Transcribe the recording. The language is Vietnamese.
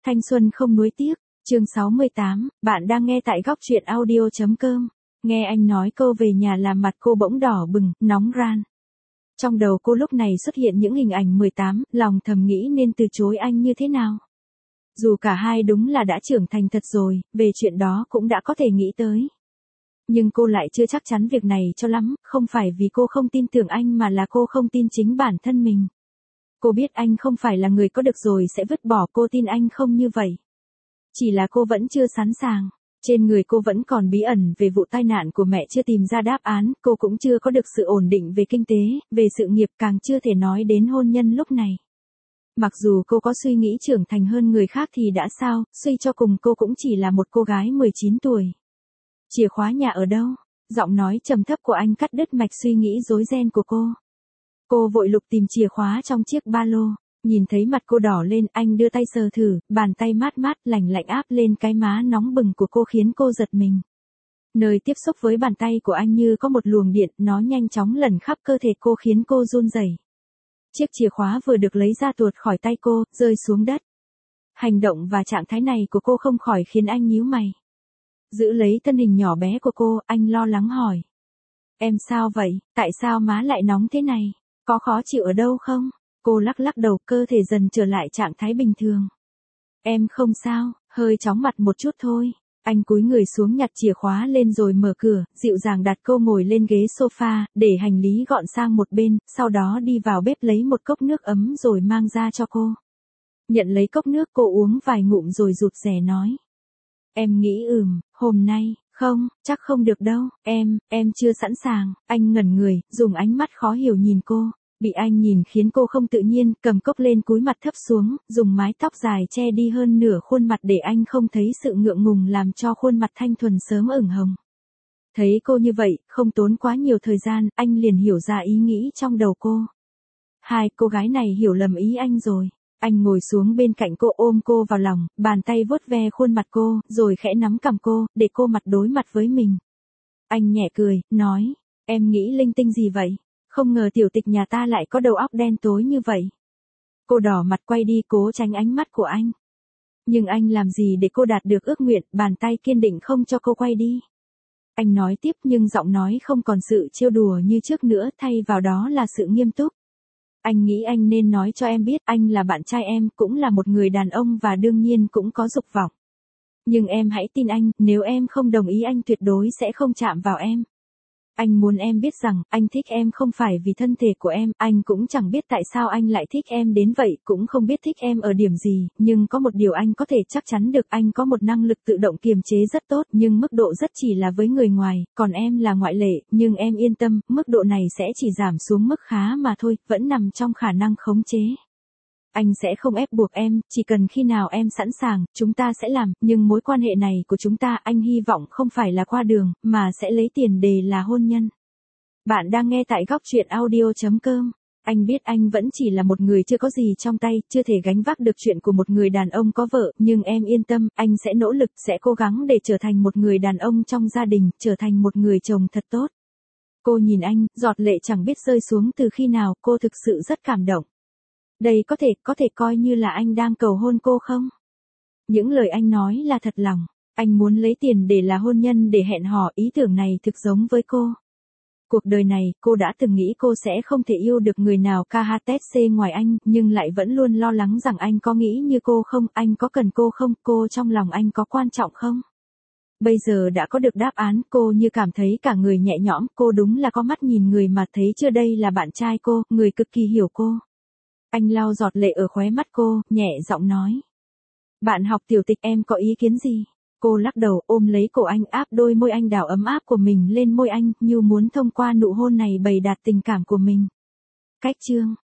Thanh xuân không nuối tiếc, chương 68, bạn đang nghe tại góc truyện audio.com. Nghe anh nói câu về nhà làm mặt cô bỗng đỏ bừng, nóng ran. Trong đầu cô lúc này xuất hiện những hình ảnh 18, lòng thầm nghĩ nên từ chối anh như thế nào. Dù cả hai đúng là đã trưởng thành thật rồi, về chuyện đó cũng đã có thể nghĩ tới. Nhưng cô lại chưa chắc chắn việc này cho lắm, không phải vì cô không tin tưởng anh mà là cô không tin chính bản thân mình. Cô biết anh không phải là người có được rồi sẽ vứt bỏ, cô tin anh không như vậy. Chỉ là cô vẫn chưa sẵn sàng. Trên người cô vẫn còn bí ẩn về vụ tai nạn của mẹ chưa tìm ra đáp án, cô cũng chưa có được sự ổn định về kinh tế, về sự nghiệp, càng chưa thể nói đến hôn nhân lúc này. Mặc dù cô có suy nghĩ trưởng thành hơn người khác thì đã sao, suy cho cùng cô cũng chỉ là một cô gái 19 tuổi. Chìa khóa nhà ở đâu? Giọng nói trầm thấp của anh cắt đứt mạch suy nghĩ rối ren của cô. Cô vội lục tìm chìa khóa trong chiếc ba lô. Nhìn thấy mặt cô đỏ lên, anh đưa tay sờ thử, bàn tay mát mát lạnh lạnh áp lên cái má nóng bừng của cô khiến cô giật mình. Nơi tiếp xúc với bàn tay của anh như có một luồng điện, nó nhanh chóng lẩn khắp cơ thể cô khiến cô run rẩy. Chiếc chìa khóa vừa được lấy ra tuột khỏi tay cô, rơi xuống đất. Hành động và trạng thái này của cô không khỏi khiến anh nhíu mày. Giữ lấy thân hình nhỏ bé của cô, anh lo lắng hỏi. Em sao vậy, tại sao má lại nóng thế này, có khó chịu ở đâu không? Cô lắc lắc đầu, cơ thể dần trở lại trạng thái bình thường. Em không sao, hơi chóng mặt một chút thôi. Anh cúi người xuống nhặt chìa khóa lên rồi mở cửa, dịu dàng đặt cô ngồi lên ghế sofa, để hành lý gọn sang một bên, sau đó đi vào bếp lấy một cốc nước ấm rồi mang ra cho cô. Nhận lấy cốc nước, cô uống vài ngụm rồi rụt rè nói. Em nghĩ hôm nay, không, chắc không được đâu, em chưa sẵn sàng. Anh ngẩn người, dùng ánh mắt khó hiểu nhìn cô. Bị anh nhìn khiến cô không tự nhiên, cầm cốc lên cúi mặt thấp xuống, dùng mái tóc dài che đi hơn nửa khuôn mặt để anh không thấy sự ngượng ngùng làm cho khuôn mặt thanh thuần sớm ửng hồng. Thấy cô như vậy, không tốn quá nhiều thời gian, anh liền hiểu ra ý nghĩ trong đầu cô. Hai cô gái này hiểu lầm ý anh rồi. Anh ngồi xuống bên cạnh cô, ôm cô vào lòng, bàn tay vuốt ve khuôn mặt cô, rồi khẽ nắm cằm cô, để cô mặt đối mặt với mình. Anh nhẹ cười, nói, em nghĩ linh tinh gì vậy? Không ngờ tiểu tịch nhà ta lại có đầu óc đen tối như vậy. Cô đỏ mặt quay đi cố tránh ánh mắt của anh. Nhưng anh làm gì để cô đạt được ước nguyện, bàn tay kiên định không cho cô quay đi. Anh nói tiếp nhưng giọng nói không còn sự trêu đùa như trước nữa, thay vào đó là sự nghiêm túc. Anh nghĩ anh nên nói cho em biết anh là bạn trai em, cũng là một người đàn ông và đương nhiên cũng có dục vọng. Nhưng em hãy tin anh, nếu em không đồng ý anh tuyệt đối sẽ không chạm vào em. Anh muốn em biết rằng, anh thích em không phải vì thân thể của em, anh cũng chẳng biết tại sao anh lại thích em đến vậy, cũng không biết thích em ở điểm gì, nhưng có một điều anh có thể chắc chắn được, anh có một năng lực tự động kiềm chế rất tốt, nhưng mức độ rất chỉ là với người ngoài, còn em là ngoại lệ, nhưng em yên tâm, mức độ này sẽ chỉ giảm xuống mức khá mà thôi, vẫn nằm trong khả năng khống chế. Anh sẽ không ép buộc em, chỉ cần khi nào em sẵn sàng, chúng ta sẽ làm, nhưng mối quan hệ này của chúng ta anh hy vọng không phải là qua đường, mà sẽ lấy tiền đề là hôn nhân. Bạn đang nghe tại góc truyện audio.com. Anh biết anh vẫn chỉ là một người chưa có gì trong tay, chưa thể gánh vác được chuyện của một người đàn ông có vợ, nhưng em yên tâm, anh sẽ nỗ lực, sẽ cố gắng để trở thành một người đàn ông trong gia đình, trở thành một người chồng thật tốt. Cô nhìn anh, giọt lệ chẳng biết rơi xuống từ khi nào, cô thực sự rất cảm động. Đây có thể coi như là anh đang cầu hôn cô không? Những lời anh nói là thật lòng. Anh muốn lấy tiền để là hôn nhân để hẹn hò, ý tưởng này thực giống với cô. Cuộc đời này, cô đã từng nghĩ cô sẽ không thể yêu được người nào KHTC ngoài anh, nhưng lại vẫn luôn lo lắng rằng anh có nghĩ như cô không, anh có cần cô không, cô trong lòng anh có quan trọng không? Bây giờ đã có được đáp án, cô như cảm thấy cả người nhẹ nhõm, cô đúng là có mắt nhìn người mà thấy chưa, đây là bạn trai cô, người cực kỳ hiểu cô. Anh lau giọt lệ ở khóe mắt cô, nhẹ giọng nói. Bạn học tiểu tịch, em có ý kiến gì? Cô lắc đầu, ôm lấy cổ anh, áp đôi môi anh đào ấm áp của mình lên môi anh, như muốn thông qua nụ hôn này bày đạt tình cảm của mình. Cách chương